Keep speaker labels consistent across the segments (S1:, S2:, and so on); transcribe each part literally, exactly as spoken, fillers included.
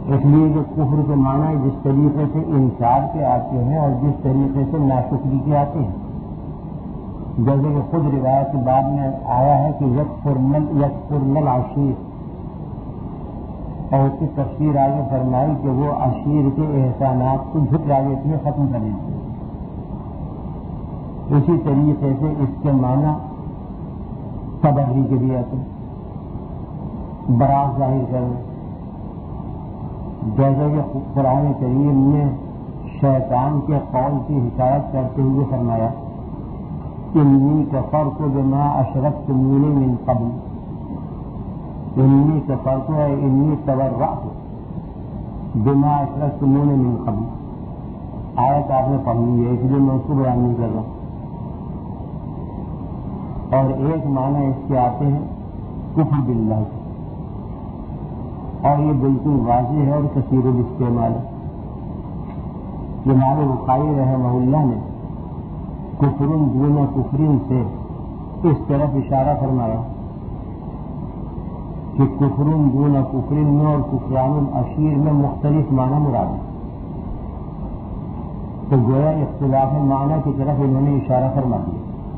S1: اس لیے کہ کفر کے معنی جس طریقے سے انکار کے آتے ہیں اور جس طریقے سے ناشکری کے آتے ہیں، جیسے کہ خود روایت کے بعد میں آیا ہے کہ یکفرن یکفرن العشیر، اور اس کی تفسیر آگے فرمائی کہ وہ عشیر کے احسانات کو جھٹلا دیتی ہے، ختم کر دیتی ہے۔ اسی طریقے سے اس کے معنی تبری کے بھی آتے ہیں، براءت ظاہر کرنے، جیسے کہ قرآن کریم نے شیطان کے قول کی حکایت کرتے ہوئے فرمایا انی کفرت بما اشرکتمونی من قبل، انی کفرت ہے انی تبرأت بما اشرکتمونی من قبل، آیت آپ نے پڑھی ہے، اس لیے میں اس کو بیان نہیں کر رہا۔ اور ایک معنی اس کے آتے ہیں کفر باللہ، اور یہ بالکل واضح ہے اور کثیر الاستعمال ہے۔ جناب بخاری رحمہ اللہ نے کفر دون کفرین سے اس طرف اشارہ فرمایا کہ کفر دون کفرین میں اور کفران العشیر میں مختلف معنی مراد ہے، تو گویا اختلاف معنی کی طرف انہوں نے اشارہ فرما دیا۔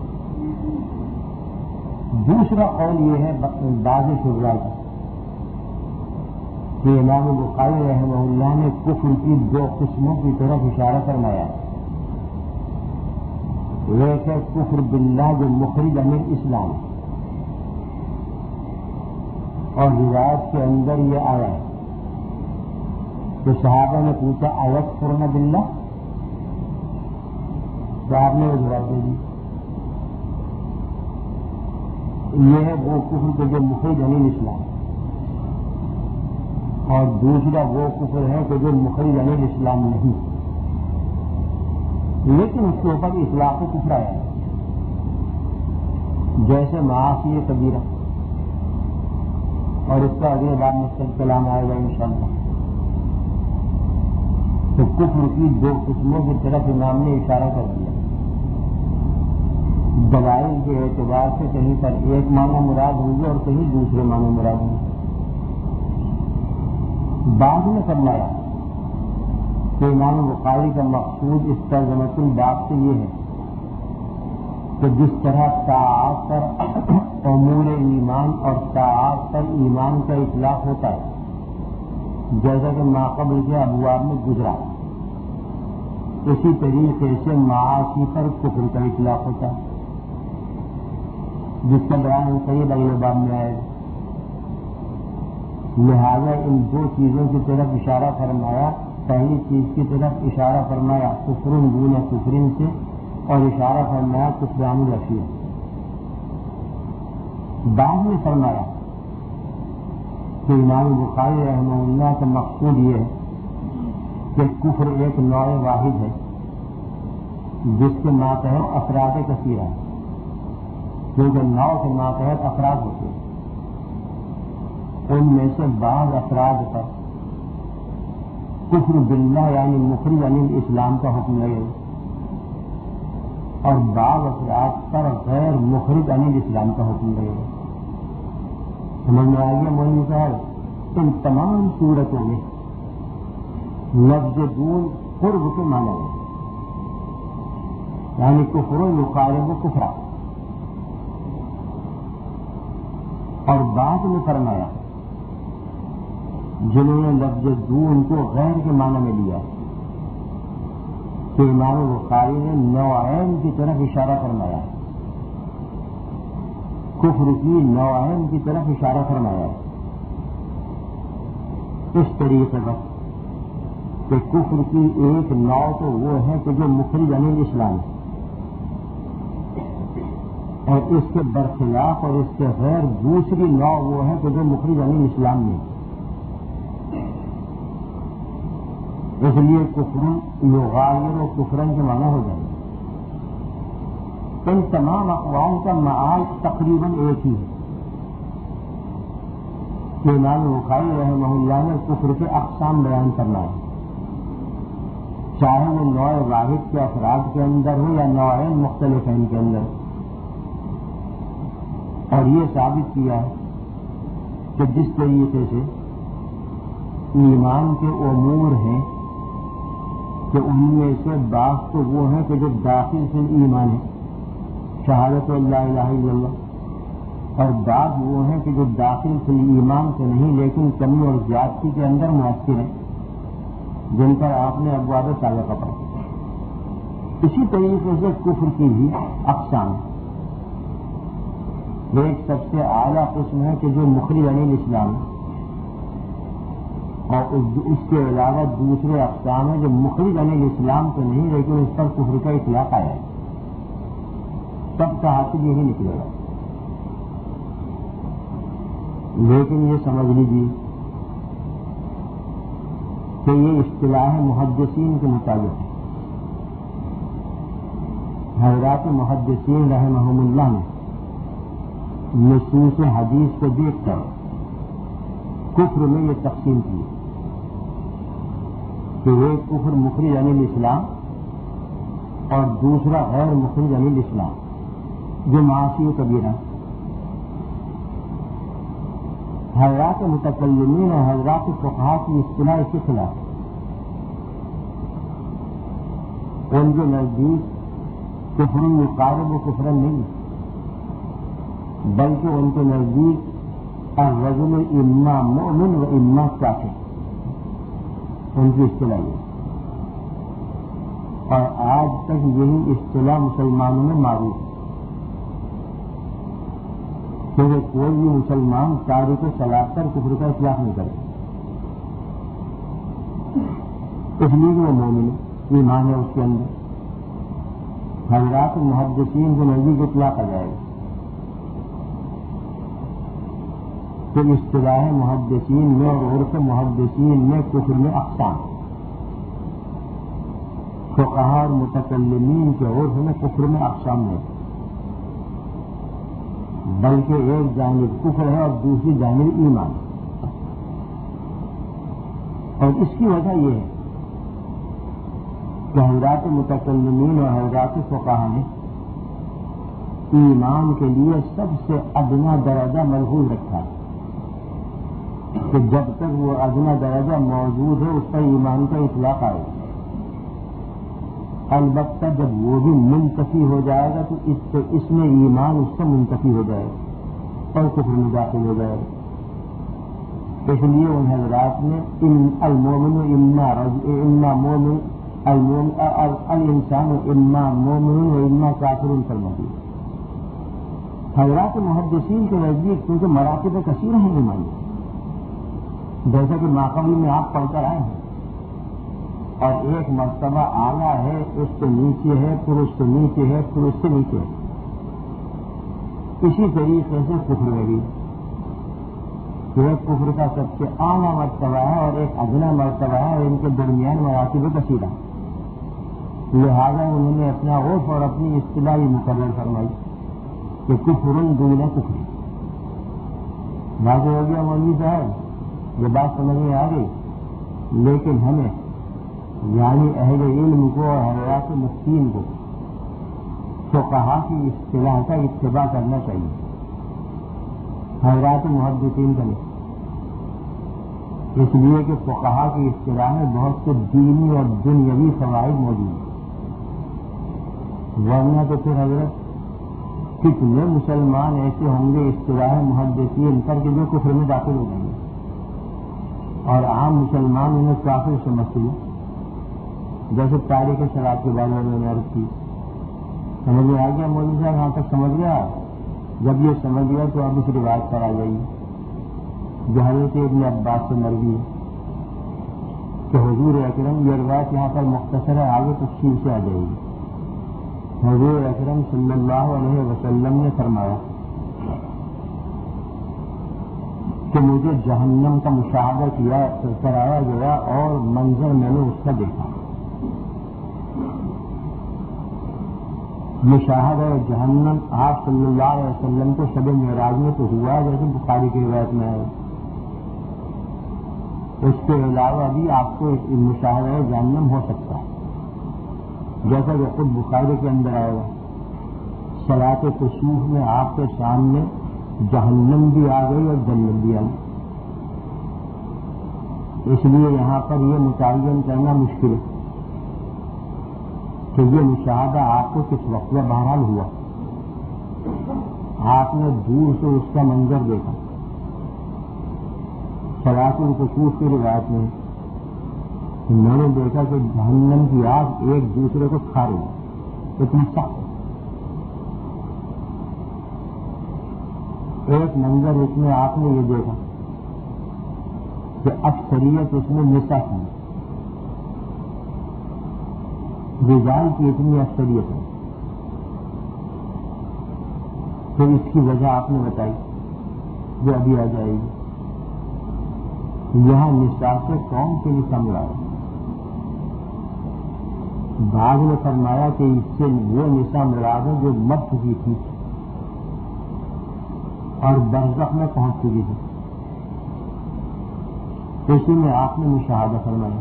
S1: دوسرا قول یہ ہے بعض شراح کا کہ امام بخاری رحمہ اللہ نے کفر کی دو قسموں کی طرف اشارہ فرمایا ہے۔ ایک ہے کفر باللہ جو مخرج عن الاسلام، اور روایت کے اندر یہ آیا ہے کہ صحابہ نے پوچھا ایکفرن باللہ، تو آپ نے جواب دے دی یہ ہے وہ کفر کے جو مخرج عن الاسلام، اور دوسرا وہ کفر ہے کہ جو مخرج عن الاسلام نہیں، لیکن اس کے اوپر اطلاق کفر آیا ہے، جیسے معاصی کبیرہ، اور اس کا اگلے بار مستقل کلام آئے گا انشاءاللہ۔ تو کفر کی دو قسموں کی طرف امام نے اشارہ کر دیا، دلائل کے اعتبار سے کہیں پر ایک معنی مراد ہوں گے اور کہیں دوسرے معنی مراد ہوں گے۔ بعد میں فرمایا کہ امام بخاری کا مقصود اس ترجمۃ الباب سے یہ ہے کہ جس طرح طاعات پر امور ایمان اور طاعات پر ایمان کا اطلاق ہوتا ہے، جیسا کہ ماقبل کے ابواب میں گزرا، اسی طریقے سے معاصی پر کفر کا اطلاق ہوتا ہے، جس کا بیان صحیح اگلے باب میں آئے گا۔ لہذا ان دو چیزوں کی طرف اشارہ فرمایا، پہلی چیز کی طرف اشارہ فرمایا کفر دون کفرین سے، اور اشارہ فرمایا کفران العشیر۔ بعد میں فرمایا کہ امام بخاری رحمہ اللہ کا مقصود یہ ہے کہ کفر ایک نوع واحد ہے جس کے ماتحت افراد کثیرہ ہیں، کیونکہ نو کے ماتحت افراد ہوتے ہیں، ان میں سے بعض افراد پر کفر باللہ یعنی مخرج عن الاسلام کا حکم لگے، اور بعض افراد پر غیر مخرج عن الاسلام کا حکم لگے۔ سمجھ میں آ گیا مولوی صاحب؟ ان تمام صورتوں میں لفظ دون قرب کے معنی ہے، یعنی کفر یقارب کفرا، اور بعد میں فرمایا جنہوں نے لفظ دون کو غیر کے معنی میں لیا کہ امام بخاری نے نوعین کی طرف اشارہ فرمایا، کفر کی نوعین کی طرف اشارہ فرمایا اس طریقے پر کہ کفر کی ایک نوع تو وہ ہے کہ جو مخرج عن الاسلام ہے، اور اس کے برخلاف اور اس کے غیر دوسری نوع وہ ہے کہ جو مخرج عن الاسلام میں، اس لیے کفر یغایر و کفرن کے معنی ہو جائے۔ ان تمام اقوال کا معال تقریباً ایک ہی ہے کہ امام بخاری رحمہ اللہ نے کفر کے اقسام بیان کرنا ہے، چاہے وہ نوع واحد کے افراد کے اندر ہو یا نوعین مختلف ہیں ان کے اندر، اور یہ ثابت کیا ہے کہ جس طریقے سے ایمان کے امور ہیں کہ ان میں سے بعض تو وہ ہیں کہ جو داخل سے ایمان ہے، شہادت لا الہ الا اللہ، اور بعض وہ ہیں کہ جو داخل سے ایمان سے نہیں لیکن کمی اور زیادتی کے اندر مؤثر ہیں، جن پر آپ نے ابواب سابقہ پڑھا۔ اسی طریقے سے کفر کی بھی اقسام ہے۔ ایک سب سے اعلیٰ قسم ہے کہ جو مخرج عن الاسلام ہے، اور اس کے علاوہ دوسرے اقسام ہیں جو مخرج عن الاسلام تو نہیں لیکن اس پر کفر کا اطلاق آیا ہے۔ سب کا حاصل یہی نکلے گا، لیکن یہ سمجھ لیجیے کہ یہ اصطلاح محدثین کے مطابق ہے۔ حضرات محدثین رحمہم اللہ نے نصوص حدیث کو دیکھ کر کفر میں یہ تقسیم کی کہ ایک کفر مخرج عن الاسلام اور دوسرا غیر مخرج عن الاسلام، جو معاصی و کبیرہ۔ حضرات متکلمین اور حضرات فقہا کی اصطلاح اس کے خلاف ہے۔ ان کے نزدیک کفر یقارب و کفرن نہیں، بلکہ ان کے نزدیک الرجل اما مؤمن و اما کافر، ان کی اصطلاح ہے۔ اور آج تک یہی اصطلاح مسلمانوں میں معروف ہے، کیونکہ کوئی بھی مسلمان تاریخ صلاح پر کفر کا اطلاق نہیں کرے، اس لیے کہ وہ مومن ایمان ہے اس کے اندر۔ حضرات محدثین کے نزدیک اطلاق آ جائے گا تو اصطلاح محدثین میں اور عرف محدثین میں کفر میں اقسام، فقہا اور متکلمین کے عرف میں کفر میں اقسام نہیں، بلکہ ایک جانب کفر ہے اور دوسری جانب ایمان۔ اور اس کی وجہ یہ ہے کہ حضرات متکلمین اور حضرات فقہا نے ایمان کے لیے سب سے ادنا درجہ ملحوظ رکھا ہے کہ جب تک وہ ادنا درجہ موجود ہے اس پر ایمان کا اطلاق آئے گا۔ البتہ جب وہ بھی منتفی ہو جائے گا تو اس سے اس میں ایمان اس سے منتفی ہو جائے گا اور کفر میں داخل ہو جائے گا۔ اس لیے ان حضرات نے ان المومن اما اما مومن الانسان اما مومن و اما کافر فرما دیا۔ حضرات محدثین کے نزدیک کیونکہ مراتب کثیر ہیں ایمان، جیسا کہ ماقبل میں آپ پڑھ کر آئے ہیں، اور ایک مرتبہ اعلیٰ ہے، اس سے نیچے ہے، پھر اس سے نیچے ہے، پھر اس سے نیچے ہے۔ اسی طریقے سے کفر میں بھی ایک کفر کا سب سے اعلیٰ مرتبہ ہے اور ایک ادنا مرتبہ ہے، اور ان کے درمیان مراتب کثیر ہیں۔ لہذا انہوں نے اپنا عرف اور اپنی اصطلاحی مقرر فرمائی کہ کفر دون کفر۔ واضح ہو گیا مولوی صاحب، یہ بات سمجھ میں آ گئی، لیکن ہمیں یعنی اہل علم کو اور حضرات مفتین کو فقہا کی اصطلاح کا اتباع کرنا چاہیے، حضرات محدثین کا نہیں، اس لیے کہ فقہا کی اصطلاح میں بہت سے دینی اور دنیاوی فوائد موجود ہیں، ورنہ تو پھر حضرت کتنے مسلمان ایسے ہوں گے اصطلاح محدثین پر کہ جو کفر میں داخل ہو جائیں گے اور عام مسلمان انہیں کافر سمجھتے ہیں، جیسے تاریخ شراب کے بارے میں نے عرض کی۔ سمجھ میں آ گیا مولوی صاحب؟ یہاں تک سمجھ گیا؟ جب یہ سمجھ گیا تو اب اس روایت پر آ جائیے جو حضرت ابن عباس سے مروی ہے کہ حضور اکرم، یہ روایت یہاں پر مختصر ہے، آگے تفصیل سے آ جائے گی۔ حضور اکرم صلی اللہ علیہ وسلم نے فرمایا کہ مجھے جہنم کا مشاہدہ کیا کرایا گیا اور منظر میں نے اس کا دیکھا۔ مشاہدہ جہنم آپ صلی اللہ علیہ وسلم کو شب معراج میں تو ہوا جیسے بخاری کی روایت میں ہے، اس کے علاوہ بھی آپ کو مشاہدہ جہنم ہو سکتا ہے، جیسا کہ خود بخاری کے اندر آئے گا۔ صلاۃ کسوف میں آپ کے سامنے جہنم بھی آ گئی اور جنت بھی آ گئی۔ اس لیے یہاں پر یہ متعین کرنا مشکل ہے کہ یہ مشاہدہ آپ کو کس وقت میں بہرحال ہوا. آپ نے دور سے اس کا منظر دیکھا. صلاۃ الکسوف کی روایت میں میں نے دیکھا کہ جہنم کی آگ ایک دوسرے کو کھا رہی ہے، اتنی سخت. ایک منظر اس میں آپ نے یہ دیکھا کہ اکثریت اس میں نساء کی، رجال کی اتنی اکثریت ہے. تو اس کی وجہ آپ نے بتائی جو ابھی آ جائے گی. یہاں نساء سے کون سے نساء مراد؟ بعض نے فرمایا کہ اس سے وہ نساء مراد ہے جو مر چکی تھی اور برزخ میں پہنچ چکی تھی. اسی میں آپ نے مشاہدہ فرمایا.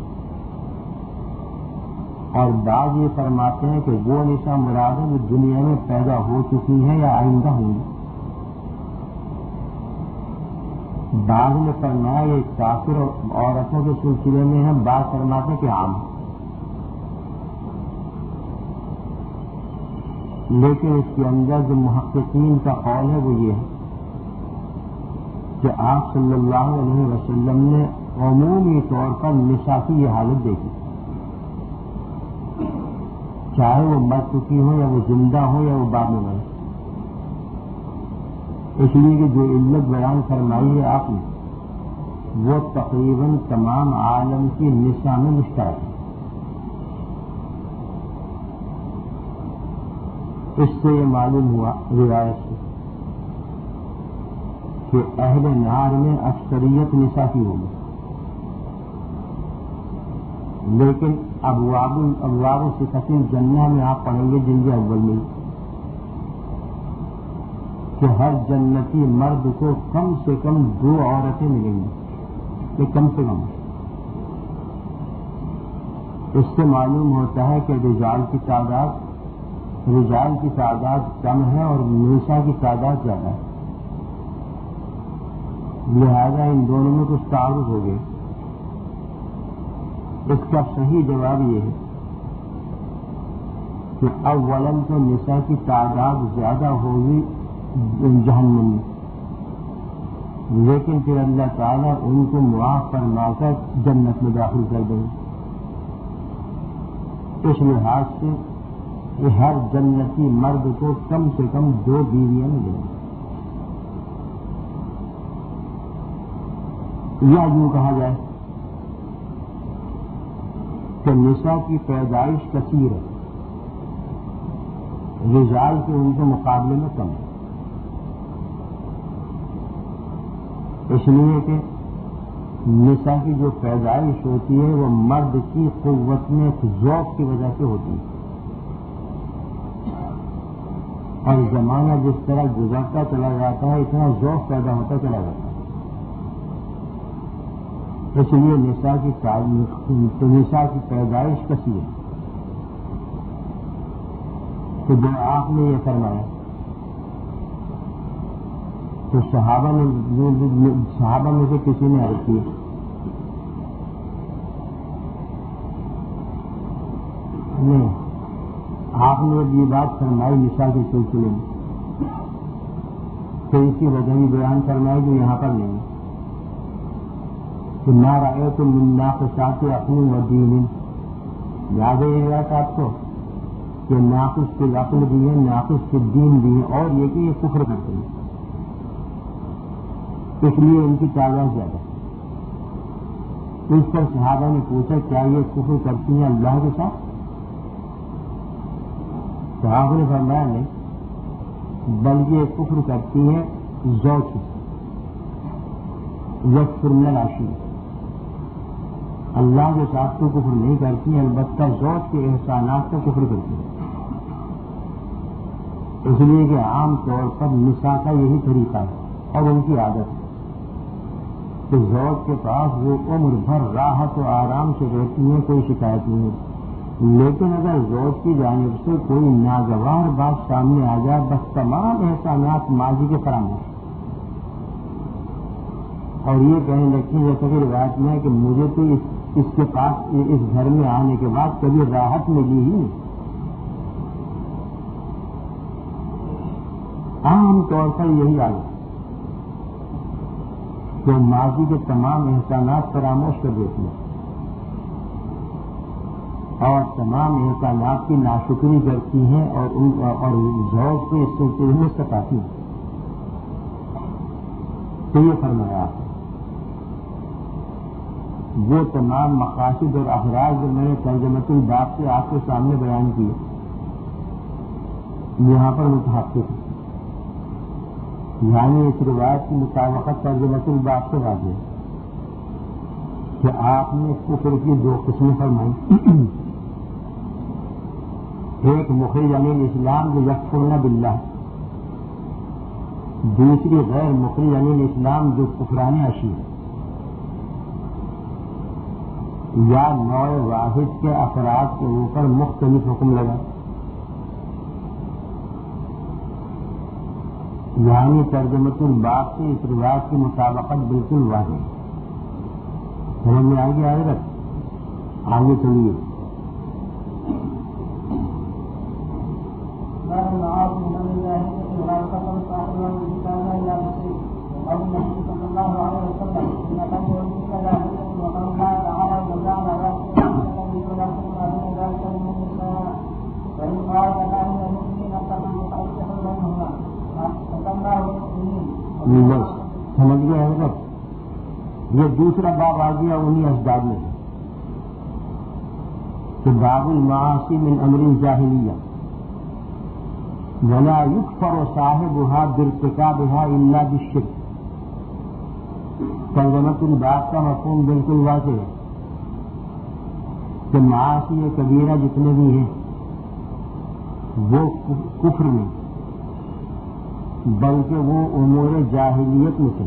S1: اور بعض یہ فرماتے ہیں کہ وہ نساء مراد ہے جو دنیا میں پیدا ہو چکی ہے یا آئندہ ہوں گی. بعض نے فرمایا یہ کافر عورتوں کے سلسلے میں ہے، بعض فرماتے کہ عام. لیکن اس کے اندر جو محققین کا قول ہے وہ یہ ہے کہ آپ صلی اللہ علیہ وسلم نے عمومی طور پر نساء کی یہ حالت دیکھی، چاہے وہ مر چکی ہو یا وہ زندہ ہو یا وہ بعد میں مرے. اس لیے کہ جو علت بیان فرمائی ہے آپ نے وہ تقریباً تمام عالم کی نساء میں مشترک ہے. اس سے یہ معلوم ہوا روایت سے کہ اہل نار میں اکثریت نساء کی ہوگی. لیکن ابواب ابواب صفت الجنہ میں آپ پڑھیں گے جلد اول میں کہ ہر جنتی مرد کو کم سے کم دو عورتیں ملیں گی، یہ کم سے کم. اس سے معلوم ہوتا ہے کہ رجال کی تعداد رجال کی تعداد کم ہے اور نساء کی تعداد زیادہ ہے. لہذا ان دونوں میں کچھ تعارف ہو گئے. اس کا صحیح جواب یہ ہے کہ اولاً تو نساء کی تعداد زیادہ ہوگی جہنم میں، لیکن پھر اللہ تعالیٰ ان کو معاف فرما کر جنت میں داخل کر دیں گے. اس لحاظ سے کہ ہر جنتی مرد کو کم سے کم دو بیویاں ملیں گی. یا یوں کہا جائے کہ نساء کی پیدائش کثیر ہے، رجال کے ان کے مقابلے میں کم ہے. اس لیے کہ نساء کی جو پیدائش ہوتی ہے وہ مرد کی قوت میں ذوق کی وجہ سے ہوتی ہے، اور زمانہ جس طرح گزرتا چلا جاتا ہے اتنا ذوق پیدا ہوتا چلا جاتا ہے. اس لیے نساء کی نساء کی پیدائش کثیر ہے. تو جو آپ نے یہ فرمایا تو صحابہ نے صحابہ میں سے کسی نے عرض کی نہیں، آپ نے یہ بات فرمائی نساء کے سلسلے میں تو اس کی وجہ بھی بیان فرمائی جو یہاں پر نہیں کہ نہ رائے تو منا کے ساتھ اپنی ودین یاد ہے یہ بات آپ کو کہ ناقص کے عقل بھی ہے، ناقص کے دین بھی ہے، اور یہ کہ یہ کفر کرتے ہیں، اس لیے ان کی تعداد زیادہ. اس پر صحابہ نے پوچھا کیا یہ کفر کرتی ہیں اللہ کے ساتھ؟ تو آپ نے فرمایا نہیں، بلکہ یہ کفر کرتی ہیں زوج کے یکفرن العشیر. اللہ کے ساتھ تو کفر نہیں کرتی، البتہ زوج کے احسانات کو کفر کرتی ہیں. اس لیے کہ عام طور پر نساء کا یہی طریقہ ہے اور ان کی عادت ہے کہ زوج کے پاس وہ عمر بھر راحت و آرام سے رہتی ہیں، کوئی شکایت نہیں ہوتی. لیکن اگر زوج کی جانب سے کوئی ناگوار بات سامنے آ جائے بس تمام احسانات ماضی کے فراموش. اور یہ کہنے لگتی جیسا کہ روایت میں ہے کہ مجھے تو اس, اس کے پاس اس گھر میں آنے کے بعد کبھی راحت ملی ہی نہیں. عام طور پر یہی حال ہے کہ ماضی کے تمام احسانات فراموش کر دیتی ہیں اور تمام احسانات کی ناشکری کرتی ہیں اور ان اور ذوق سے اس سلسلے میں ستاتی ہیں. تو یہ فرمایا وہ تمام مقاصد اور اخراج جو میں نے ترجمۃ الباب سے آپ کے سامنے بیان کیے یہاں پر متحقق ہے. یعنی اس روایت کی مطابقت ترجمۃ الباب سے واضح ہے کہ آپ نے کفر کی دو قسمیں فرمائی. ایک مخرج عن الاسلام جو یکفرن باللہ، دوسری غیر مخرج عن الاسلام جو کفران اشی ہے. یا نوع واحد کے افراد کے اوپر مختلف حکم لگا. یعنی ترجمۃ الباب سے اس روایت کی مطابقت بالکل واضح ہے. سمجھ میں آگے آئے گا آگے چلیے. سمجھ گئے حضرت، یہ دوسرا باب آ گیا انہی اسباب میں ہے کہ باب المعاصی من امر الجاہلیہ ولا یکفر صاحبها بارتکابها الا بالشرک. ترجمۃ الباب کا مفہوم بالکل واضح ہے کہ معاصی کبیرہ جتنے بھی ہیں وہ کفر میں بلکہ وہ امور جاہلیت میں تھے،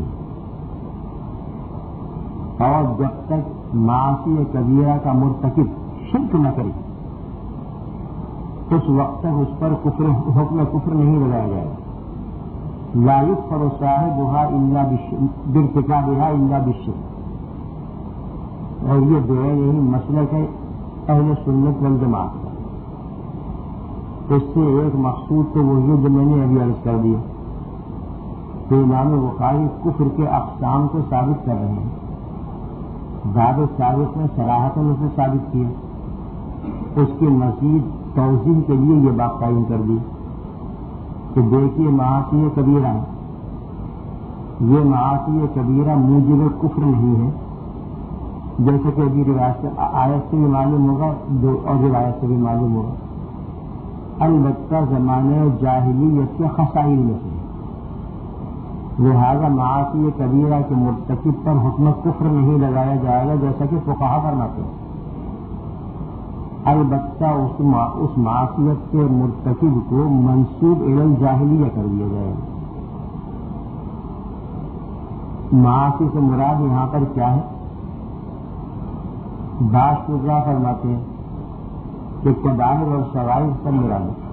S1: اور جب تک معاصی کبیرہ کا مرتکب شرک نہ کرے اس وقت تک اس پر کفر حکم کفر نہیں لگایا جائے گا. لا یکفر صاحبها الا بارتکابها الا بالشرک. اور یہ جو ہے یہی مسلک ہے اہل سنت والجماعت کا. اس سے ایک مقصود تو وہی جو میں نے ابھی عرض کر دیا کہ امام بخاری کفر کے اقسام کو ثابت کر رہے ہیں. باب سابق میں صراحتاً اسے ثابت کیا، اس کی مزید توضیح کے لیے یہ بات قائم کر دی کہ دیکھیے معاصی کبیرہ ہے، یہ معاصی کبیرہ موجب کفر نہیں ہے جیسے کہ ابھی روایت سے آیت سے بھی معلوم ہوگا اور روایت سے بھی معلوم ہوگا. البتہ زمانے جاہلیت کے خصائل میں سے لہذا معاصی کبیرہ کے مرتکب پر حکم کفر نہیں لگایا جائے گا جیسا کہ فقہا فرماتے ہیں. البتہ اس معصیت کے مرتکب کو منسوب الی الجاہلیہ کر دیا جائے گا. معاصی سے مراد یہاں پر کیا ہے؟ بعض شجرا فرماتے ہیں کہ کبائر اور صغائر سب مراد ہے،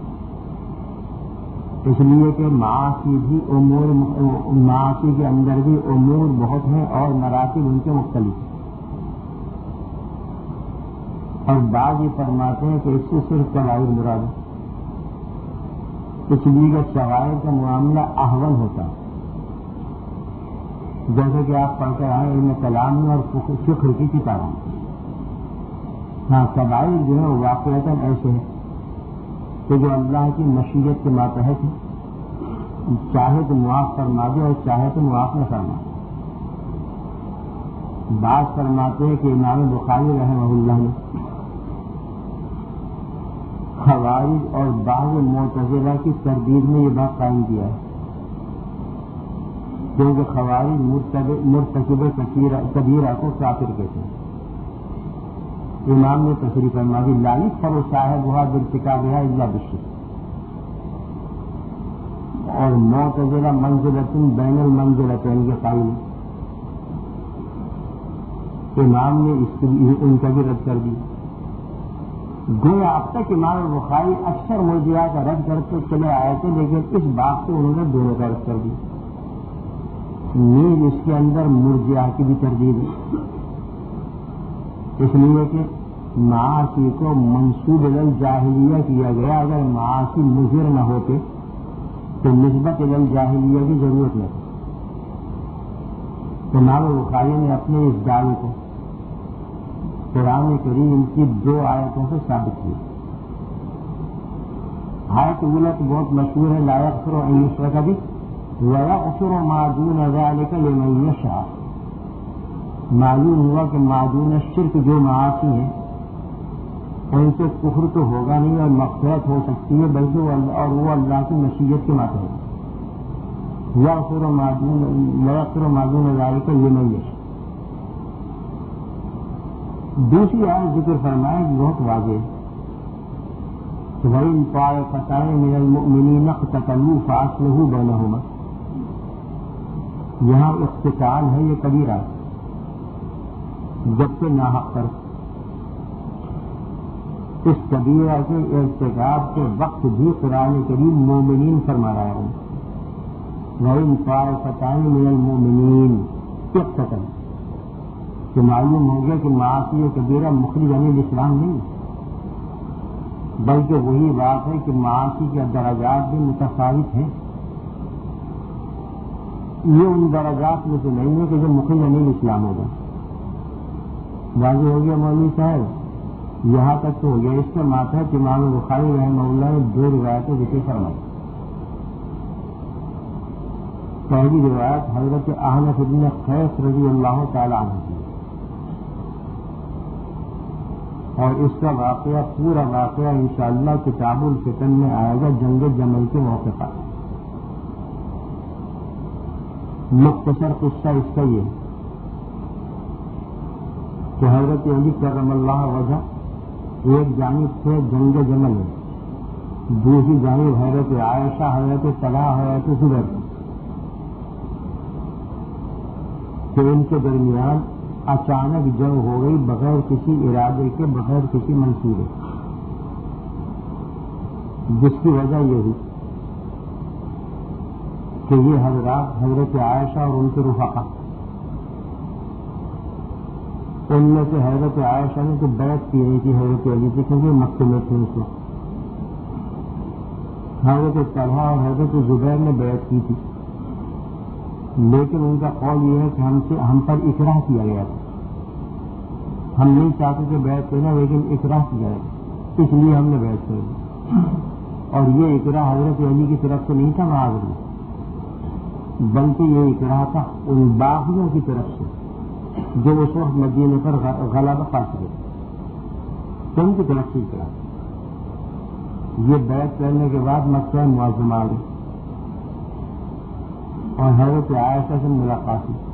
S1: اس لیے کہ معاصی بھی امور معاصی کے اندر بھی امور بہت ہیں اور مراتب ان کے مختلف ہیں. اور بعض یہ فرماتے ہیں کہ اس سے صرف کبائر مراد ہے، اس لیے کہ صغائر کا معاملہ احول ہوتا ہے جیسے کہ آپ پڑھ کر آئے علم کلام میں اور فقہ کی کتابوں میں. ہاں کبائر جو ہے واقعتاً ایسے ہیں کہ جو اللہ کی مشیت کے ماتحت ہے، چاہے تو معاف فرما دے اور چاہے تو معاف نہ فرما دے. بات فرماتے ہیں کہ امام بخاری رحمہ اللہ نے خوارج اور بعض معتزلہ کی تردید میں یہ بات قائم کیا ہے کیونکہ خوارج مرتکب کبیرہ کو کافر کہتے ہیں. امام نے تصریح فرما دی لا یکفر صاحبها بارتکابها الا بالشرک. اور معتزلہ منزلۃ بین المنزلتین کے قائل، امام نے اس کی ان کا بھی رد کر دی. گویا اب تک امام بخاری اکثر مرجئہ کا رد کرتے چلے آئے تھے لیکن اس بات سے انہوں نے دونوں کا رد کر دی. نیز اس کے اندر مرجئہ کی بھی تردید ہے، اس لیے کہ معاصی کو منسوب الجاہلیہ کیا گیا. اگر معاصی مضر نہ ہوتے تو نسبت الجاہلیہ کی ضرورت نہیں. تو امام بخاری نے اپنے اس دعوے کو قرآن کریم کی دو آیتوں سے ثابت کیا. آیت اولا تو بہت مشہور ہے، لا یغفر ان یشرک بہ ویغفر ما دون ذلک لمن یشاء. معلوم ہوا کہ ما دون شرک جو معاصی ہیں ان سے کفر تو ہوگا نہیں اور مغفرت ہو سکتی ہے، بلکہ وہ اللہ اور وہ اللہ کی مشیت کے ماتحت ہے. یغفر ما دون ویغفر ما دون ذلک لمن یشاء. دوسری آیت ذکر فرمائے بہت واضح ہے کہ وَإِن طَائِفَتَانِ مِنَ الْمُؤْمِنِينَ اقْتَتَلُوا فَأَصْلِحُوا بَيْنَهُمَا. یہاں اقتتال ہے، یہ کبیرہ ہے جبکہ ناحق پر. اس کبیرہ کے ارتکاب کے وقت بھی قرآن کریم مومنین فرما رہا ہے. وَإِن طَائِفَتَانِ مِنَ الْمُؤْمِنِينَ اقْتَتَلُوا، کہ معلوم ہو گیا کہ معاصی کبیرہ مخرج عن الاسلام نہیں، بلکہ وہی بات ہے کہ معاصی کے درجات بھی متفاوت ہیں. یہ ان درجات میں تو نہیں ہے کہ جو مخرج عن الاسلام ہوگا. واضح ہو گیا مولوی صاحب؟ یہاں تک تو ہو گیا. اس کے ماتحت امام بخاری رحمہ اللہ نے دو روایتیں ذکر فرمائی. پہلی روایت حضرت احنف بن قیس رضی اللہ تعالیٰ عنہ کی، اور اس کا واقعہ پورا واقعہ انشاءاللہ کتاب الفتن میں آئے گا جنگ جمل کے موقع پر. مختصر قصہ اس کا یہ کہ حضرت علی کرم اللہ وجہ ایک جانب سے جنگ جمل ہے، دوسری جانب حضرت عائشہ، حضرت طلحہ، حضرت زبیر کہ ان کے درمیان اچانک جنگ ہو گئی بغیر کسی ارادے کے، بغیر کسی منصوبے، جس کی وجہ یہ ہوئی کہ یہ حضرات حضرت عائشہ اور ان کے رفقا، ان میں سے حضرت عائشہ نے تو بیعت کی نہیں تھی حضرت علی سے کیونکہ مکے میں تھے اس وقت. حضرت طلحہ اور حضرت زبیر نے بیعت کی تھی، لیکن ان کا قول یہ ہے کہ ہم سے ہم پر اکراہ کیا گیا تھا. ہم نہیں چاہتے کہ بیعت کرنا، لیکن اکراہ کیا گیا، اس لیے ہم نے بیعت کر دی. اور یہ اکراہ حضرت علی کی طرف سے نہیں تھا معاذ اللہ، بلکہ یہ اکراہ تھا ان باغیوں کی طرف سے جو اس وقت مدینے پر غلبہ پا چکے تھے، ان کی طرف سے اکراہ. یہ بیعت کرنے کے بعد مکہ معظمہ آ گئی اور حضرت عائشہ سے ملاقات ہوئی.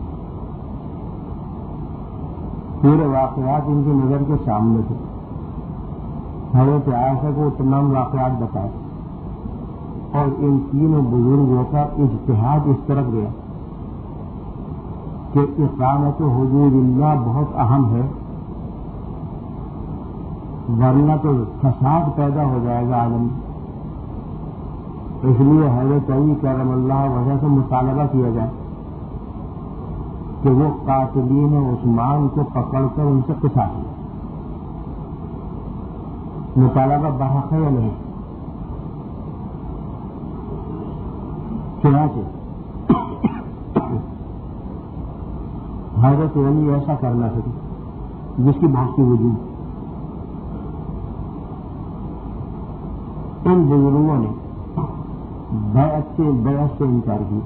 S1: پورے واقعات ان کی نظر کے سامنے تھے. حضرت عائشہ کو تمام واقعات بتائے اور ان تینوں بزرگوں کا اجتہاد اس طرف گیا کہ اقامت حدود اللہ بہت اہم ہے، ورنہ تو فساد پیدا ہو جائے گا عالم. اس لیے حضرت علی کرم اللہ وجہ سے مطالبہ کیا جائے کہ وہ قاتلین عثمان کو پکڑ کر ان سے قصاص لیں. مطالبہ بحق ہے یا نہیں؟ چنانچہ حضرت علی ایسا کرنا سکے جس کی بہت سی وجود. ان بزرگوں نے بیعت سے بیعت سے انکار کی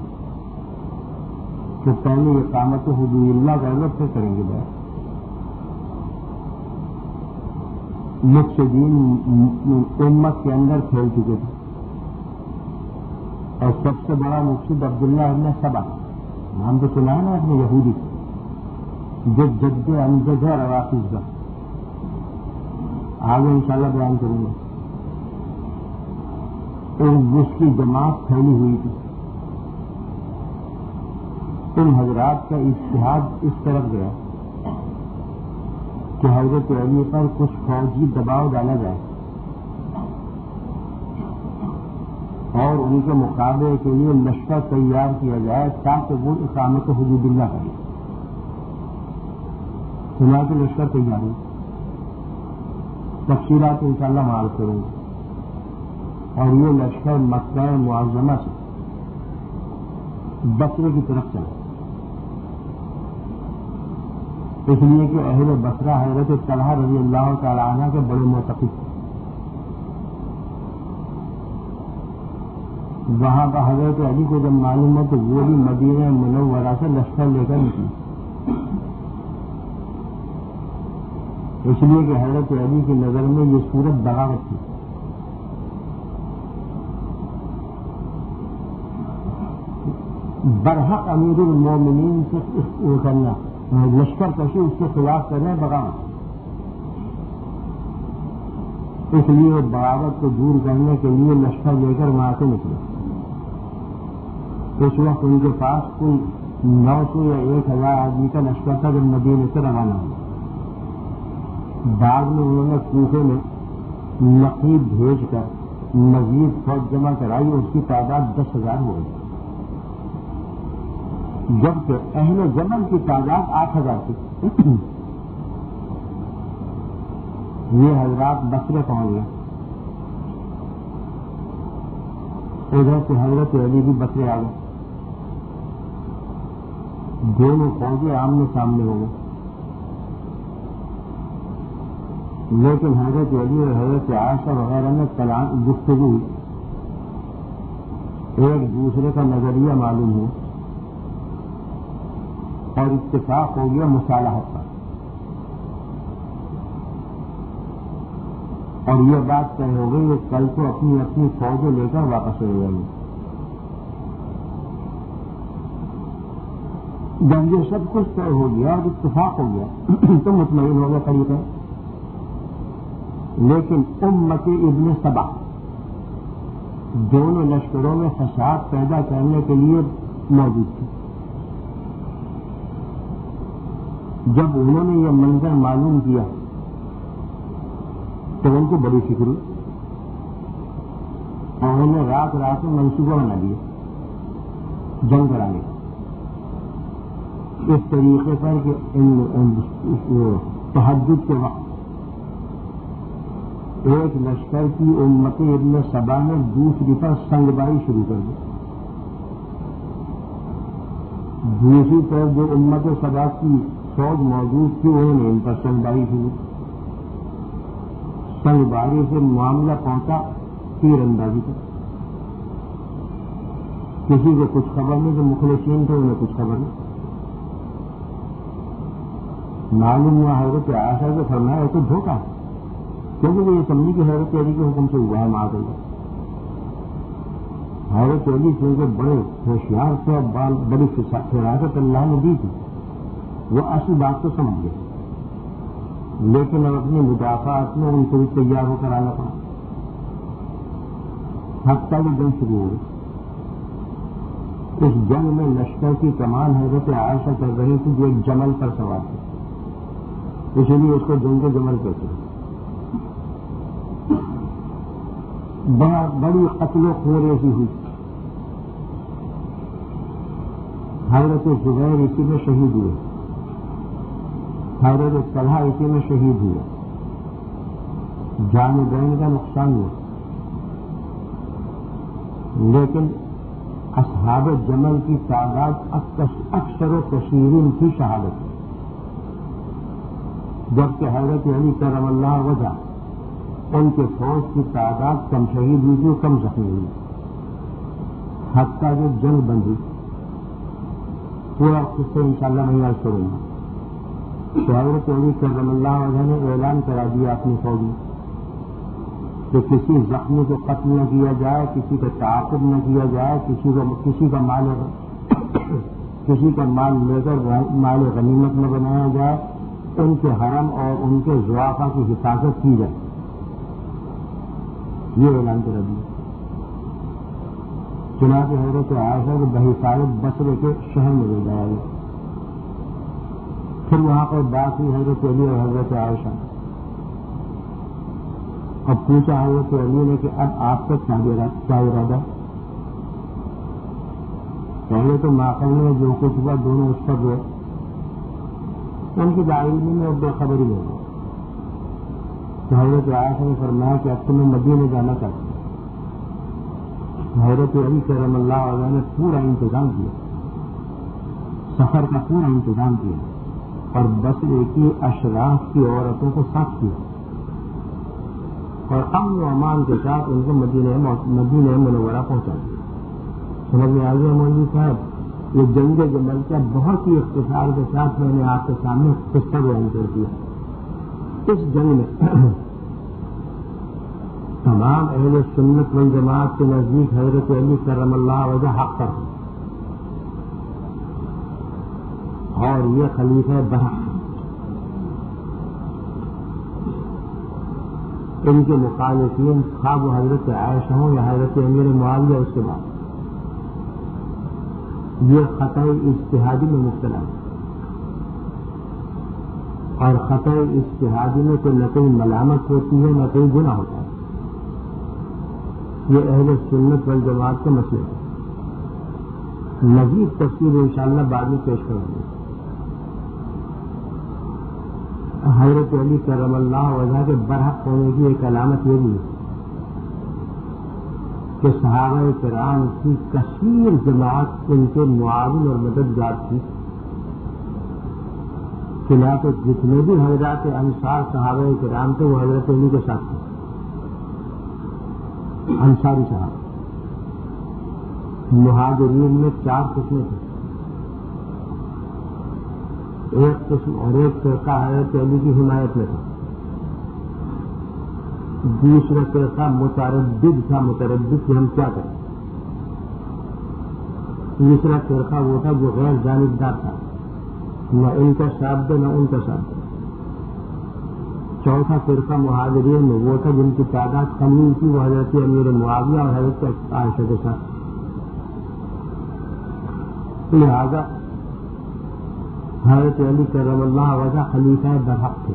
S1: کہ پہلے اقامت حدود اللہ کا عزت سے کریں گے بیعت. مفسدین امت کے اندر پھیل چکے تھے اور سب سے بڑا مفسد عبداللہ ابن سبا، نام تو سنا ہے نا اپنے یہودی، جو جد امجد ہے روافظ کا. آگے انشاءاللہ بیان کروں گا. اور جس کی جماعت پھیلی ہوئی تھی، ان حضرات کا اجتہاد اس طرف گیا کہ حضرت علی پر کچھ فوجی دباؤ ڈالا جائے اور ان کے مقابلے کے لیے لشکر تیار کیا جائے تاکہ وہ اقامت حدود اللہ کرے. سنا کہ لشکر تیار ہے، تفصیلات انشاءاللہ معلوم کروں گے. اور یہ لشکر مکہ معظمہ سے بصرے کی طرف چلا، اس لیے کہ اہل بصرہ حضرت طلحہ رضی اللہ تعالی عنہ کے بڑے معتقد تھے. وہاں کا حضرت علی کو جب معلوم ہو تو وہ بھی مدینہ منورہ سے لشکر لے کر نکلے، اس لیے کہ حضرت علی کی نظر میں یہ صورت بغاوت تھی. برحق امیر المومنین سے وہ کرنا، لشکر کشی اس کے خلاف کرنا بغاوت. اس لیے وہ بغاوت کو دور کرنے کے لیے لشکر لے کر وہاں سے نکلے. اس وقت ان کے پاس کوئی نو سو یا ایک ہزار آدمی کا لشکر تھا جب مدینے سے روانہ ہوا. بعد میں انہوں نے کوفے میں نقیب بھیج کر مزید فوج جمع کرائی اور اس کی تعداد دس ہزار ہو گئی، جبکہ اہل جمل کی تعداد آٹھ ہزار تھی. یہ حضرات بصرے پہنچ گئے. ادھر سے حضرت علی بھی بصرے آ گئے. دونوں فوجیں آمنے سامنے ہو گئے، لیکن حضرت علی اور حضرت عائشہ وغیرہ میں کلام گفتگو ہوئی، ایک دوسرے کا نظریہ معلوم ہوا اور اتفاق ہو گیا مصالحت پر. اور یہ بات طے ہو گئی کہ کل کو اپنی اپنی فوجیں لے کر واپس ہو جائیں گے. جب یہ سب کچھ طے ہو گیا اور اتفاق ہو گیا تو مطمئن ہو گیا طریقہ. لیکن امت ابن سبا دونوں لشکروں میں فساد پیدا کرنے کے لیے موجود تھی. جب انہوں نے یہ منظر معلوم کیا تو ان کو بڑی فکر ہوئی اور انہوں نے رات رات میں منصوبہ بنا دیا جنگ کرانے کا، اس طریقے پر کہ تہجد کے وقت ایک لشکر کی امت ابن سبا نے دوسری پر سنگباری شروع کر دی. دوسری طرف جو امت سبا کی فوج موجود تھی انہوں نے ان پر سنگباری شروع کی. سنگباری سے معاملہ پہنچا تیر اندازی تک. کسی کو کچھ خبر نہیں، جو مخلصین تھے انہیں کچھ خبر نہیں. معلوم ہوا حضرت عائشہ سے فرمایا تو دھوکہ ہے، کیونکہ وہ یہ سمجھی کہ حضرت علی کے حکم سے ہوا ہے معاذ اللہ. حضرت علی کیونکہ بڑے ہوشیار تھے اور بڑی فراست اللہ نے دی تھی، وہ اصل بات کو سمجھ گئے، لیکن اب اپنی مدافعات میں ان کو بھی تیار ہو کر آنا پڑا. حتیٰ کہ جنگ شروع ہو گئی. اس جنگ میں لشکر کی کمان حضرت عائشہ کر رہی تھی جو ایک جمل پر سوار تھی، اسی لیے اس کو جنگ جمل کہتے ہیں. بڑی قتل و خور ایسی ہوئی. حضرت زبیر اسی میں شہید ہوئے، حضرت طلحہ اسی میں شہید ہوئے، جان بین کا نقصان ہوا. لیکن اصحاب جمل کی تعداد اکثر و کثیر کی شہادت ہے، جبکہ حضرت علی کرم اللہ وجہ ان کے فوج کی تعداد کم شہید ہوئی تھی، کم زخمی ہوئی. حتیٰ جو جنگ بندی پورا قصہ انشاءاللہ میں یاد کروں گا. تو حضرت علی کرم اللہ وجہ نے اعلان کرا دیا اپنی فوج میں کہ کسی زخمی کو قتل نہ کیا جائے، کسی کا تعاقب نہ کیا جائے، کسی کو کسی کا مال کسی کا مال لے کر مال غنیمت نہ بنایا جائے، ان کے حرم اور ان کے ضعفاء کی حفاظت کی جائے. یہ اعلان کرا دیا. چنانچہ حضرت عائشہ کو بحفاظت بصرے کے شہر میں لے جایا گیا. پھر وہاں پر بات ہوئی حضرت علی اور حضرت عائشہ. اب پوچھا حضرت علی نے کہ اب آپ کا کیا ارادہ؟ پہلے تو ماقل میں جو کچھ ہوا دونوں اس پر ہوئے، ان کی دائمی میں بے خبری ہو گئی. حضرت عائشہ نے فرمایا کہ اب تمہیں مدینے جانا چاہتی ہوں. حضرت علی کرم اللہ علیہ نے پورا انتظام کیا، سفر کا پورا انتظام کیا اور بصرے کی اشراف کی عورتوں کو ساتھ کیا اور امن و امان کے ساتھ ان کو مدینہ مدینہ منورہ پہنچا دیا. سمجھ میں آ گیا مولوی صاحب، یہ جنگ جمل کا بہت ہی اختصار کے ساتھ میں نے آپ کے سامنے قصہ بیان کر دیا. اس جنگ میں تمام اہل سنت والجماعت کے نزدیک حضرت علی کرم اللہ وجہ حق پر ہیں اور یہ خلیفہ برحق. ان کے مخالفین خواب حضرت عائشہ ہوں یا حضرت امیر معاویہ اس کے بعد یہ خطۂ اجتہادی میں مبتلا ہے اور خطۂ اجتہادی میں تو نہ کوئی ملامت ہوتی ہے نہ کوئی گناہ ہوتا ہے. یہ اہل سنت والجماعت کے مسئلے ہیں. مزید تفصیل انشاءاللہ بعد میں پیش کریں گے. حضرت علی کرم اللہ وجہ کے برحق ہونے کی ایک علامت یہ بھی ہے کہ صحابہ کرام کی کثیر جماعت ان کے معاون اور مددگار تھی. خلاف جتنے بھی حضرات انصار صحابہ کرام تھے وہ حضرت علی کے ساتھ تھے. انصاری صحابہ مہاجرین میں چار قسمیں تھے. ایک قسم اور ایک فرقہ حضرت علی کی حمایت میں تھا، دوسرا فرقہ متردد تھا، متردد کہ ہم کیا کریں. تیسرا فرقہ وہ تھا جو غیر جانبدار تھا، نہ ان کا ساتھ دے نہ ان کا ساتھ دے. چوتھا فرقہ مہاجرین میں وہ تھا جن کی تعداد کمی تھی، وہ حضرت امیر معاویہ اور حضرت عائشہ کے ساتھ. لہذا حضرت علی کرم اللہ وجہ خلیفہ برحق تھے.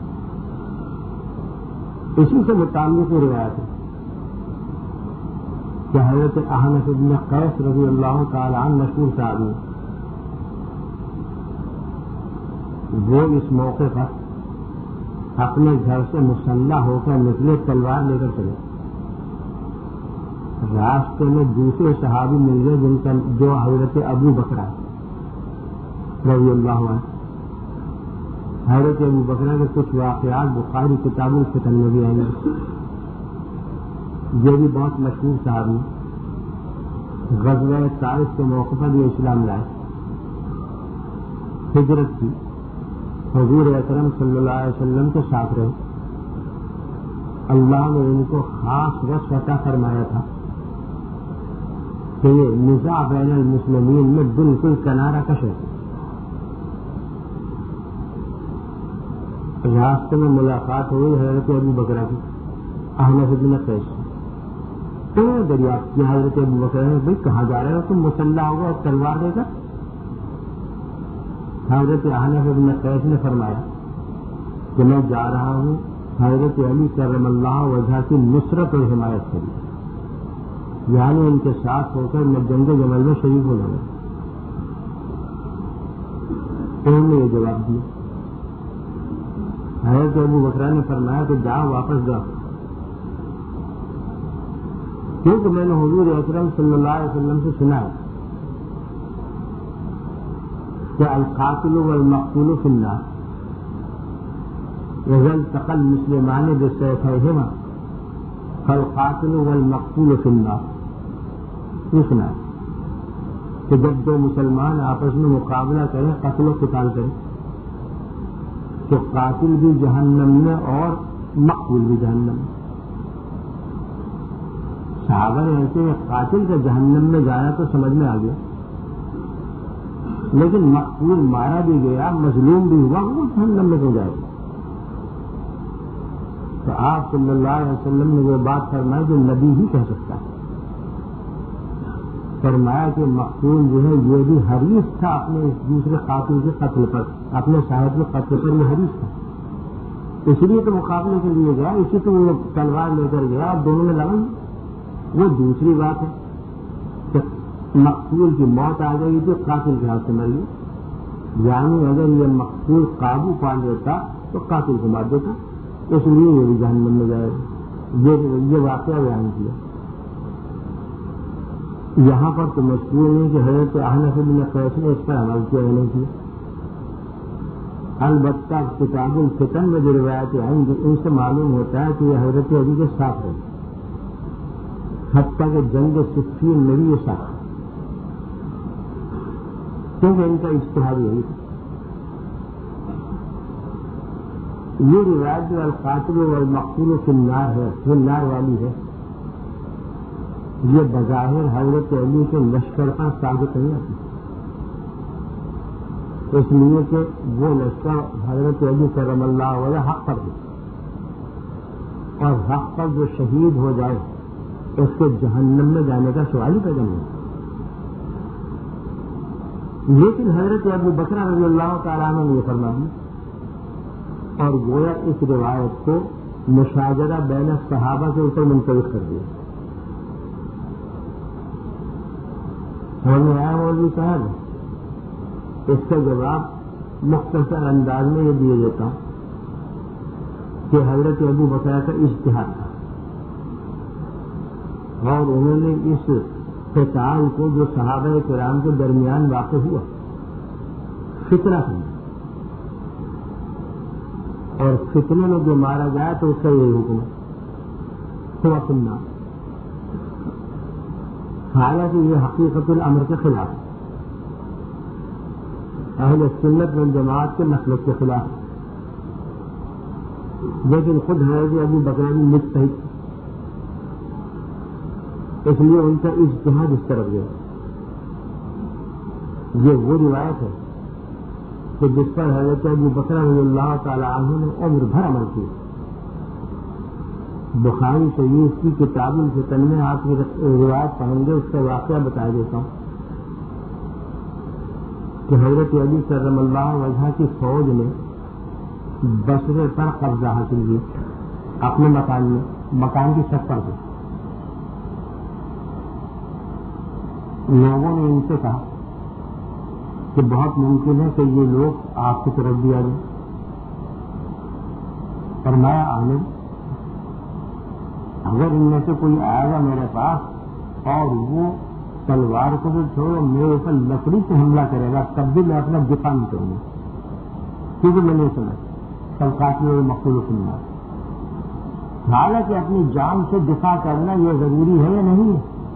S1: اسی سے متعلق روایت ہے کہ حضرت احنف بن قیس رضی اللہ تعالی عنہ مشہور صحابی، وہ اس موقع پر اپنے گھر سے مسلح ہو کر نکلے، تلوار لے کر چلے. راستے میں دوسرے صحابی مل گئے جن کا جو حضرت ابو بکر رضی اللہ عنہ. حضرت ابو بکر کے کچھ واقعات بخاری کتاب الفتن میں بھی آئیں گے. یہ بھی بہت مشہور صحابی، غزوہ طائف کے موقع پر یہ اسلام لائے، ہجرت کی، حضور اکرم صلی اللہ علیہ وسلم کے ساتھ رہے. اللہ نے ان کو خاص وصف عطا فرمایا تھا کہ یہ نزاع بین المسلمین میں بالکل کنارہ کش ہے. راستے میں ملاقات ہوئی حضرت ابو بکر کی احنف بن قیس سے. تو دریافت کیا حضرت ابو بکر نے، بھائی کہاں جا رہے ہو تم مسلح ہوگا اور تلوار دے کر؟ حضرت احنف بن قیس نے فرمایا کہ میں جا رہا ہوں حضرت علی کرم اللہ وجہ کی نصرت اور حمایت کری، یعنی ان کے ساتھ ہو کر میں جنگ جمل میں شریک ہو جاؤں گا. انہوں نے یہ جواب دیا. حضرت ابو بکر نے فرمایا کہ جاؤ، واپس جاؤ، کیونکہ میں نے حضور اکرم صلی اللہ علیہ وسلم سے سنا ہے کہ القاتل والمقتول فی النار اذا التقى المسلمان بسيفيهما فالقاتل والمقتول فی النار. یہ سنا ہے کہ جب دو مسلمان آپس میں مقابلہ کریں، قتل و قتال کریں، تو قاتل بھی جہنم میں اور مقتول بھی جہنم میں. صحابہ نے ایسے قاتل کا جہنم میں جانا تو سمجھ میں آ گیا، لیکن مقتول مارا بھی گیا، مظلوم بھی ہوا، وہ جہنم میں کیوں جائے گا؟ تو آپ صلی اللہ علیہ وسلم نے وہ بات فرمائی جو نبی ہی کہہ سکتا ہے. فرمایا کہ مقتول جو ہے یہ بھی حریص تھا اپنے اس دوسرے قاتل کے قتل پر، اپنے صاحب کے قتل پر یہ حریص تھا، اس لیے تو مقابلے کے لیے گیا، اسی تو وہ تلوار لے کر گیا اور دونوں میں لڑیں. وہ دوسری بات ہے کہ مقتول کی موت آ گئی تو قاتل کے ہاتھ سے مر گئی، یعنی اگر یہ مقتول قابو پا لیتا تو قاتل کو مار دیتا، اس لیے یہ بھی جہنم میں جائے گا۔ یہ واقعہ بیان کیا۔ یہاں پر تو مشہور نہیں کہ حضرت احنف بن قیس نے اس پر عمل کیا نہیں کیا، البتہ کتاب الفتن میں جو روایتیں آئیں گی ان سے معلوم ہوتا ہے کہ یہ حضرت علی کے ساتھ ہے، حتیٰ کہ جنگ صفین میں بھی یہ ساتھ، کیونکہ ان کا اجتہاد یہی تھا۔ یہ روایت جو القاتل والمقتول فی النار ہے، فی النار والی ہے، یہ بظاہر حضرت علی کے لشکر کا ثابت نہیں آتی، اس لیے کہ وہ لشکر حضرت علی کرم اللہ وجہ حق پر ہے، اور حق پر جو شہید ہو جائے اس کے جہنم میں جانے کا سوال ہی پیدا نہیں۔ لیکن حضرت ابو بکر رضی اللہ تعالیٰ عنہ نے یہ فرما دی اور گویا اس روایت کو مشاجرہ بین صحابہ کے اوپر منتقل کر دیا۔ آیا مولوی صاحب، اس کا جواب مختصر انداز میں یہ دیا دیتا ہوں کہ حضرت ابو بکر کا اجتہاد تھا اور انہوں نے اس قتال کو جو صحابہ کرام کے درمیان واقع ہوا فتنہ سمجھا، اور فتنے میں جو مارا جائے تو اس کا یہی حکم ہوا سننا، حالانکہ یہ حقیقت الامر کے خلاف ہے، اہل سنت والجماعت کے مسلک کے خلاف، لیکن خود حضرت ابو بکر بھی مجتہد، اس لیے ان کا اجتہاد اس طرف گیا۔ یہ وہ روایت ہے کہ جس پر حضرت ابو بکر رضی اللہ تعالی عنہ نے عمر بھر عمل کیا۔ بخاری شریف کی کتاب الفتن میں آپ کی روایت پڑھیں گے، اس کا واقعہ بتا دیتا ہوں کہ حضرت علی کرم اللہ وجہ کی فوج نے بصرے پر قبضہ حاصل کیا، اپنے مکان میں، مکان کی چھت پر تھے۔ لوگوں نے ان سے کہا کہ بہت ممکن ہے کہ یہ لوگ آپ کی طرف بھی آ جائیں۔ فرمایا آنے، اگر ان میں سے کوئی آئے گا میرے پاس اور وہ تلوار کو بھی چھوڑو میرے اوپر لکڑی سے حملہ کرے گا تب بھی میں اپنا دفاع نہیں کروں گا، کیونکہ میں نہیں سنا سب قاتل و مقتول فی النار۔ حالانکہ اپنی جان سے دفاع کرنا یہ ضروری ہے یا نہیں ہے،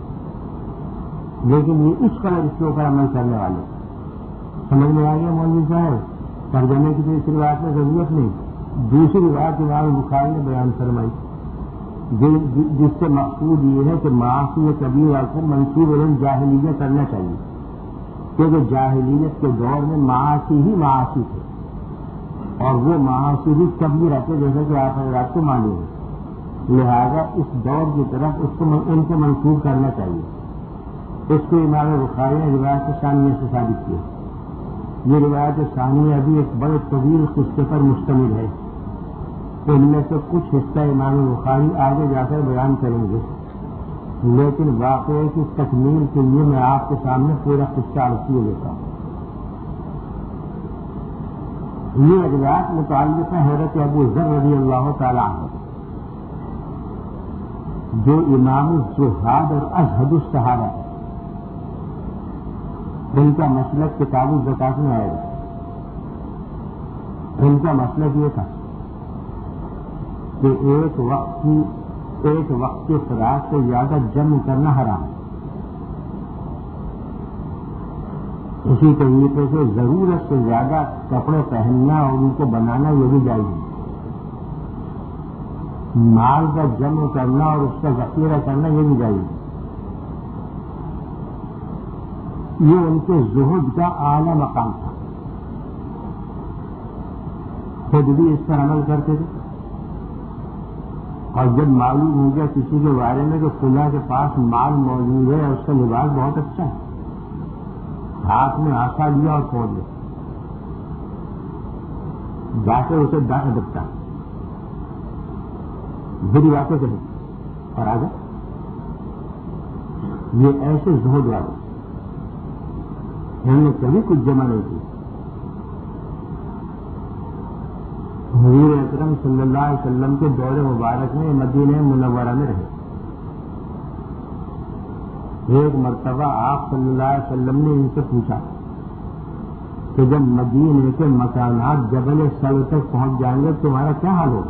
S1: لیکن یہ اس قدر اس کے اوپر عمل کرنے والے، سمجھ میں آ گیا مولوی صاحب؟ ترجمے کی تو اس روایت میں ضرورت نہیں۔ دوسری روایت امام بخاری نے بیان فرمائی جس سے مقصود یہ ہے کہ معاصی کبیرہ کو منسوب الجاہلیت کرنا چاہیے، کیونکہ جاہلیت کے دور میں معاصی ہی معاصی تھے اور وہ معاصی بھی کبیرہ تھے، جیسے کہ آپ حضرات کو معلوم ہے، لہذا اس دور کی طرف اس کو ان کو منسوب کرنا چاہیے۔ اس کو امام بخاری نے روایت ثانیہ سے ثابت کیا۔ یہ روایت ثانیہ ابھی ایک بڑے طویل قصے پر مشتمل ہے، ان میں سے کچھ حصہ امام بخاری آگے جا کر بیان کریں گے، لیکن واقعے کی تکمیل کے لیے میں آپ کے سامنے پورا قصہ عرض کیے دیتا ہوں۔ یہ روایت متعلق ہے حضرت ابو ذر رضی اللہ تعالیٰ عنہ، جو امام الزہاد اور ازہد الصحابہ ہے، ان کا مسلک کتاب الزکات میں آئے گا۔ ان کا مسلک یہ تھا کہ ایک وقت کی ایک وقت کے خوراک سے زیادہ جمع کرنا حرام ہے، اسی طریقے سے ضرورت سے زیادہ کپڑے پہننا اور ان کو بنانا یہ بھی جائز ہے۔ مال کا جمع کرنا اور اس کا ذخیرہ کرنا یہ بھی جائز ہے۔ یہ ان کے زہد کا اعلیٰ مقام تھا، خود بھی اس پر عمل کرتے تھے، اور جب معلوم ہو گیا کسی کے بارے میں کہ فلاں کے پاس مال موجود ہے اور اس کا لباس بہت اچھا ہے، ہاتھ میں آسا لیا اور چھوڑ دیا، جا کر اسے ڈانٹ دکھتا بری باتیں کہیں اور آگے یہ ایسے زہد والے ہم نے کبھی کچھ جمع نہیں کی. حضور اکرم صلی اللہ علیہ وسلم کے دور مبارک میں مدینہ منورہ میں رہے. ایک مرتبہ آپ صلی اللہ علیہ وسلم نے ان سے پوچھا کہ جب مدینے کے مکانات جبل سل تک پہنچ جائیں گے تمہارا کیا حال ہوگا؟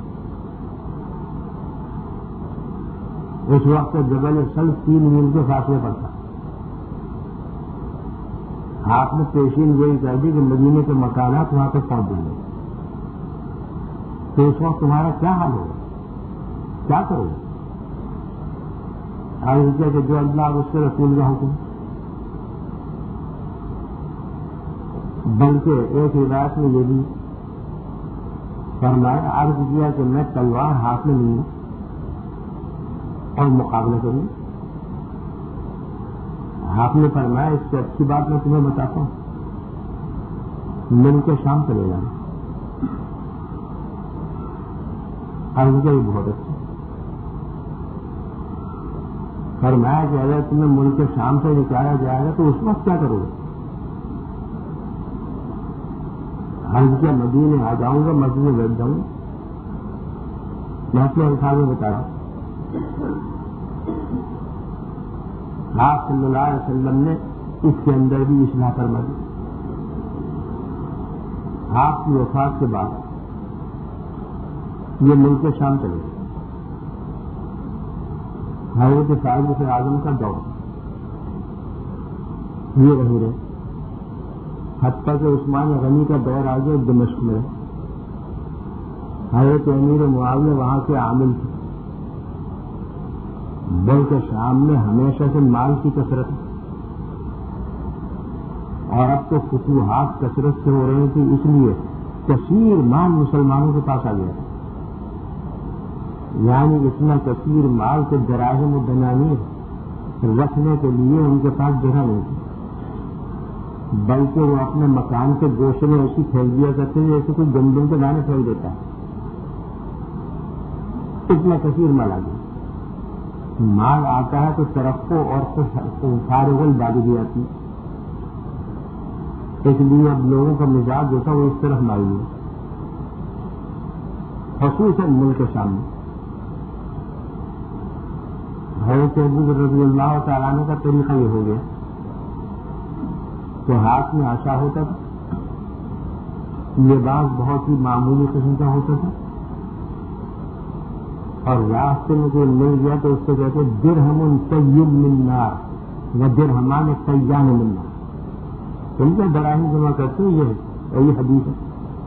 S1: اس وقت جبل سل تین میل کے فاصلے پر تھا. آپ نے پیشین گوئی کر دی کہ مدینے کے مکانات وہاں تک پہنچ جائیں گے تو اس وقت تمہارا کیا حال ہوگا؟ کیا کرو گے؟ آج کیا کہ جو اللہ اس کے رسول کا حکم. بلکہ ایک روایت میں یہ بھی فرمایا عرض کیا کہ میں تلوار ہاتھ میں لوں اور مقابلہ کروں. آپ نے فرمایا اس سے اچھی بات میں تمہیں بتاتا ہوں, ملک شام چلے جانا. عرض کیا یہ بہت اچھا. فرمایا کہ اگر تمہیں ملک شام سے نکالا جائے گا تو اس وقت کیا کرو گے؟ عرض کیا مدینے آ جاؤں گا, مسجد میں بیٹھ جاؤں گا. میں اپنے الفاظ میں بتا رہا ہوں. آپ صلی اللہ علیہ وسلم نے اس کے اندر بھی اصلاح فرما دی. آپ کی وفات کے بعد یہ ملک شام چلے گئے. حضرت صاحب اعظم کا دور یہ رہے رہے حتیٰ کہ عثمان غنی کا دور آ گیا دمشق میں. حضرت امیر معاویہ وہاں کے عامل تھے. بلکہ شام میں ہمیشہ سے مال کی کثرت ہے اور اب تو فتوحات کثرت سے ہو رہی تھی, اس لیے کثیر مال مسلمانوں کے پاس آ گیا. یعنی اتنا کثیر مال کے دراہم و دنانیر رکھنے کے لیے ان کے پاس جگہ نہیں تھی, بلکہ وہ اپنے مکان کے گوشے میں اسی پھیل دیا کرتے ہیں جیسے کوئی گندم کے دانے پھیل دیتا ہے. اتنا کثیر مال آ گیا. مال آتا ہے تو ترقو اور فارغ البادی بھی آتی ہے. اس لیے اب لوگوں کا مزاج جو تھا وہ اس طرف مائل ہے, خصوصاً ملک شام میں. حضرت ابو رضی اللہ تعالیٰ عنہ کا طریقہ یہ ہو گیا کہ ہاتھ میں آشا ہوتا تھا, لباس بہت ہی معمولی قسم کا ہوتا تھا, اور راستے میں کوئی مل گیا تو اس کو کہتے درہم طیب من نار و درہمان طیان من نار. ان کا دراہم جمع کرتے ہیں, یہ یہ حدیث ہے.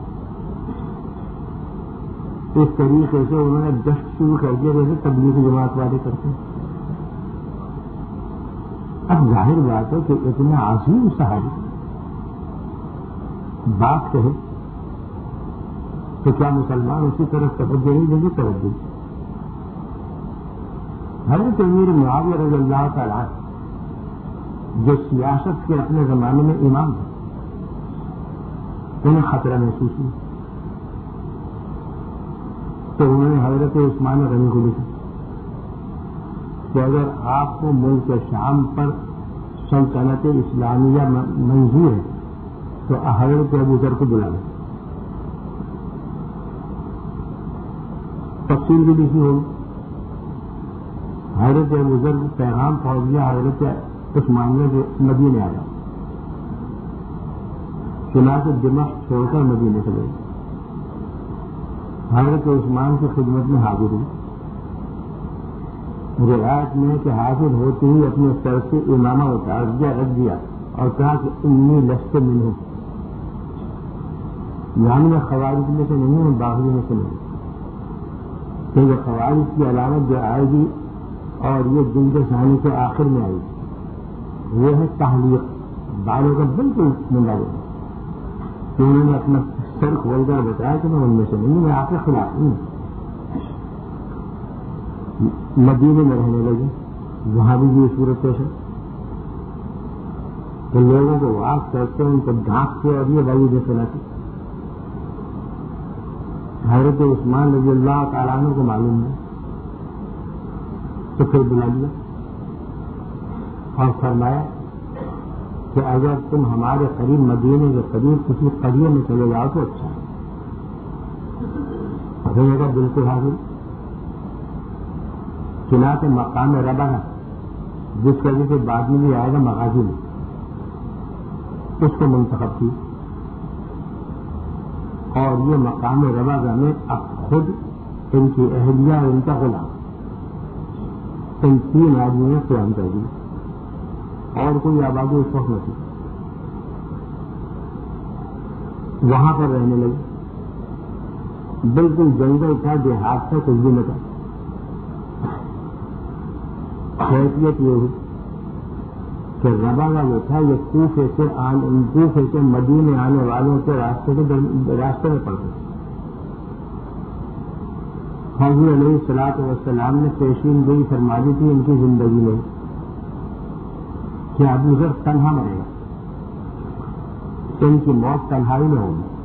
S1: اس طریقے سے انہوں نے دست شروع کر دیا جیسے تبلیغ جماعت والے کرتے ہیں. اب ظاہر بات ہے کہ اتنا عظیم صحابی بات کہے تو کیا مسلمان اسی طرح توجہ نہیں دیں گے؟ توجہ. حضرت امیر معاویہ رضی اللہ تعالیٰ جو سیاست کے اپنے زمانے میں امام ہیں, انہیں خطرہ محسوس ہوا تو انہوں نے حضرت عثمان غنی کو لکھا کہ اگر آپ کو ملک شام پر سلطنت اسلامیہ منظور ہے تو حضرت ابو ذر کو بلا لیں. تفصیل بھی لکھی ہوگی. حضرت ابو ذر کو پیغام پہنچ گیا حضرت عثمان نے مدینے آیا, چنانچہ دمشق چھوڑ کر مدینے چلے گئے. حضرت عثمان کی خدمت میں حاضر ہوئی. روایت میں کہ حاضر ہوتے ہی اپنے سر سے امامہ اتار دیا, رکھ دیا اور کہا کہ انی لست من ہوں, یعنی میں خوارج میں سے نہیں ہوں, باغی میں سے نہیں. کیونکہ خوارج کی علامت جو آئے گی اور یہ جلد ثانی کے آخر میں آئی وہ ہے تحلیق, بالوں کا بالکل منڈا ہوگا. کہ انہوں نے اپنا سر کھول کر بتایا کہ میں ان میں سے نہیں, میں آپ کے خلاف نہیں. مدینے میں رہنے لگے, وہاں بھی یہ صورت پیش ہے تو لوگوں کو واس کرتے ہیں, ان کو ڈھانکتے اور یہ بھائی دیکھ سناتے. حضرت عثمان رضی اللہ تعالیٰ عنہ کو معلوم ہے تو پھر بلا لیا اور فرمایا کہ اگر تم ہمارے قریب مدینے کے قریب کسی قریے میں چلے جاؤ تو اچھا ہے. ابھی کا بالکل حاضر چنانچہ مقام ربا ہے جس وجہ سے بعد میں بھی آئے گا مغازی میں، اس کو منتخب کی. اور یہ مقام ربا میں اب خود ان کی اہلیہ اور ان کا غلام ان تین آدمیوں نے قیام کر دی اور کوئی آبادی اس وقت نہ تھی. وہاں پر رہنے لگے. بالکل جنگل تھا، دیہات تھا، کچھ بھی نہ تھا. حیثیت یہ ہوئی کہ ربا کا جو تھا یہ کوفے سے کوفے سے مدینے آنے والوں کے راستے کے راستے میں پڑتے. حضور علیہ الصلوۃ والسلام نے پیشین گوئی فرما دی تھی ان کی زندگی میں کہ ابو ذر تنہا مرے گا، ان کی موت تنہائی میں ہوگی.